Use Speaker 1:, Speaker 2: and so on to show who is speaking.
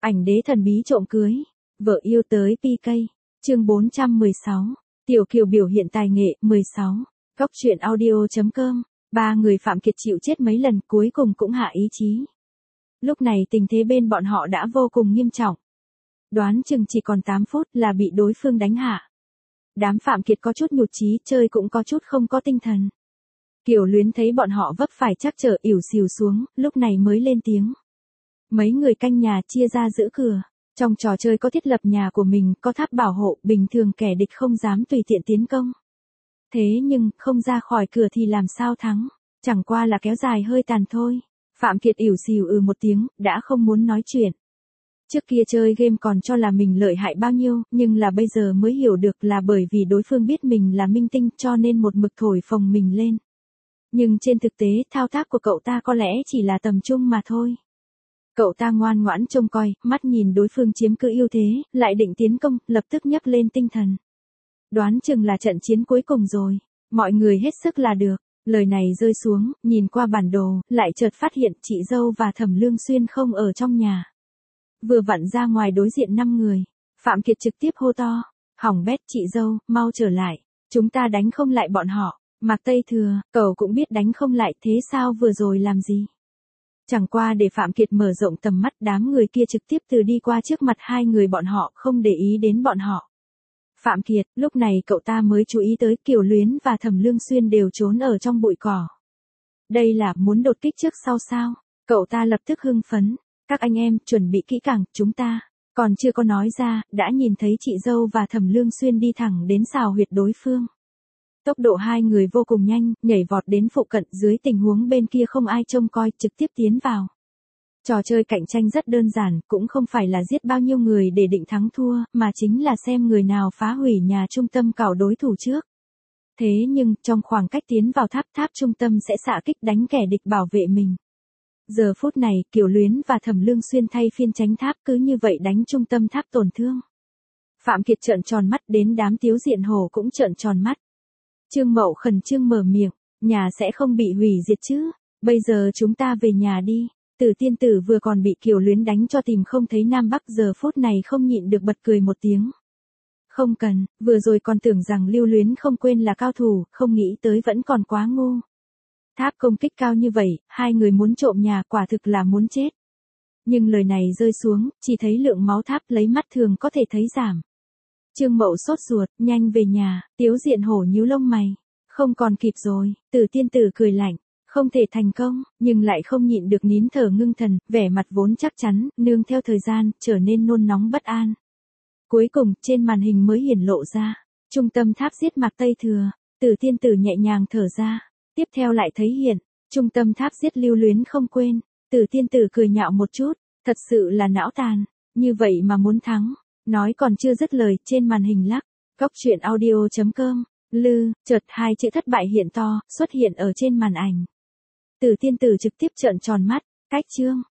Speaker 1: Ảnh đế thần bí trộm cưới. Vợ yêu tới PK. Chương 416. Tiểu Kiều biểu hiện tài nghệ. 16. Góc truyện audio.com. Ba người Phạm Kiệt chịu chết mấy lần cuối cùng cũng hạ ý chí. Lúc này tình thế bên bọn họ đã vô cùng nghiêm trọng. Đoán chừng chỉ còn 8 phút là bị đối phương đánh hạ. Đám Phạm Kiệt có chút nhụt chí, chơi cũng có chút không có tinh thần. Kiều Luyến thấy bọn họ vấp phải chắc trở ỉu xìu xuống, lúc này mới lên tiếng. Mấy người canh nhà chia ra giữ cửa. Trong trò chơi có thiết lập nhà của mình, có tháp bảo hộ, bình thường kẻ địch không dám tùy tiện tiến công. Thế nhưng, không ra khỏi cửa thì làm sao thắng, chẳng qua là kéo dài hơi tàn thôi. Phạm Kiệt ỉu xìu một tiếng, đã không muốn nói chuyện. Trước kia chơi game còn cho là mình lợi hại bao nhiêu, nhưng là bây giờ mới hiểu được là bởi vì đối phương biết mình là minh tinh cho nên một mực thổi phồng mình lên. Nhưng trên thực tế thao tác của cậu ta có lẽ chỉ là tầm trung mà thôi. Cậu ta ngoan ngoãn trông coi, mắt nhìn đối phương chiếm cứ ưu thế, lại định tiến công, lập tức nhấc lên tinh thần. Đoán chừng là trận chiến cuối cùng rồi, mọi người hết sức là được. Lời này rơi xuống, nhìn qua bản đồ, lại chợt phát hiện chị dâu và Thẩm Lương Xuyên không ở trong nhà. Vừa vặn ra ngoài đối diện 5 người, Phạm Kiệt trực tiếp hô to, hỏng bét chị dâu, mau trở lại, chúng ta đánh không lại bọn họ. Mạc Tây Thừa, cậu cũng biết đánh không lại, thế sao vừa rồi làm gì? Chẳng qua để Phạm Kiệt mở rộng tầm mắt, đám người kia trực tiếp từ đi qua trước mặt hai người bọn họ, không để ý đến bọn họ. Phạm Kiệt, lúc này cậu ta mới chú ý tới Kiều Luyến và Thẩm Lương Xuyên đều trốn ở trong bụi cỏ. Đây là muốn đột kích trước sau sao? Cậu ta lập tức hưng phấn. Các anh em, chuẩn bị kỹ càng, chúng ta còn chưa có nói ra, đã nhìn thấy chị dâu và Thẩm Lương Xuyên đi thẳng đến xào huyệt đối phương. Tốc độ hai người vô cùng nhanh, nhảy vọt đến phụ cận, dưới tình huống bên kia không ai trông coi, trực tiếp tiến vào. Trò chơi cạnh tranh rất đơn giản, cũng không phải là giết bao nhiêu người để định thắng thua, mà chính là xem người nào phá hủy nhà trung tâm cảo đối thủ trước. Thế nhưng, trong khoảng cách tiến vào tháp trung tâm sẽ xạ kích đánh kẻ địch bảo vệ mình. Giờ phút này, Kiều Luyến và Thẩm Lương Xuyên thay phiên tránh tháp, cứ như vậy đánh trung tâm tháp tổn thương. Phạm Kiệt trợn tròn mắt, đến đám Tiếu Diện Hổ cũng trợn tròn mắt. Trương Mậu khẩn trương mở miệng, nhà sẽ không bị hủy diệt chứ, bây giờ chúng ta về nhà đi. Tử Tiên Tử vừa còn bị Kiều Luyến đánh cho tìm không thấy Nam Bắc, giờ phút này không nhịn được bật cười một tiếng. Không cần, vừa rồi còn tưởng rằng Lưu Luyến không quên là cao thủ, không nghĩ tới vẫn còn quá ngu. Tháp công kích cao như vậy, hai người muốn trộm nhà quả thực là muốn chết. Nhưng lời này rơi xuống, chỉ thấy lượng máu tháp lấy mắt thường có thể thấy giảm. Trương Mậu sốt ruột, nhanh về nhà, Tiếu Diện Hổ nhíu lông mày. Không còn kịp rồi, Tử Tiên Tử cười lạnh, không thể thành công, nhưng lại không nhịn được nín thở ngưng thần, vẻ mặt vốn chắc chắn, nương theo thời gian, trở nên nôn nóng bất an. Cuối cùng, trên màn hình mới hiển lộ ra, trung tâm tháp giết Mạc Tây Thừa, Tử Tiên Tử nhẹ nhàng thở ra, tiếp theo lại thấy hiện, trung tâm tháp giết Lưu Luyến không quên, Tử Tiên Tử cười nhạo một chút, thật sự là não tàn, như vậy mà muốn thắng. Nói còn chưa dứt lời, trên màn hình lắc, góc truyện audio.com, chợt hai chữ thất bại hiện to, xuất hiện ở trên màn ảnh. Tử Tiên Tử trực tiếp trợn tròn mắt, cách chương.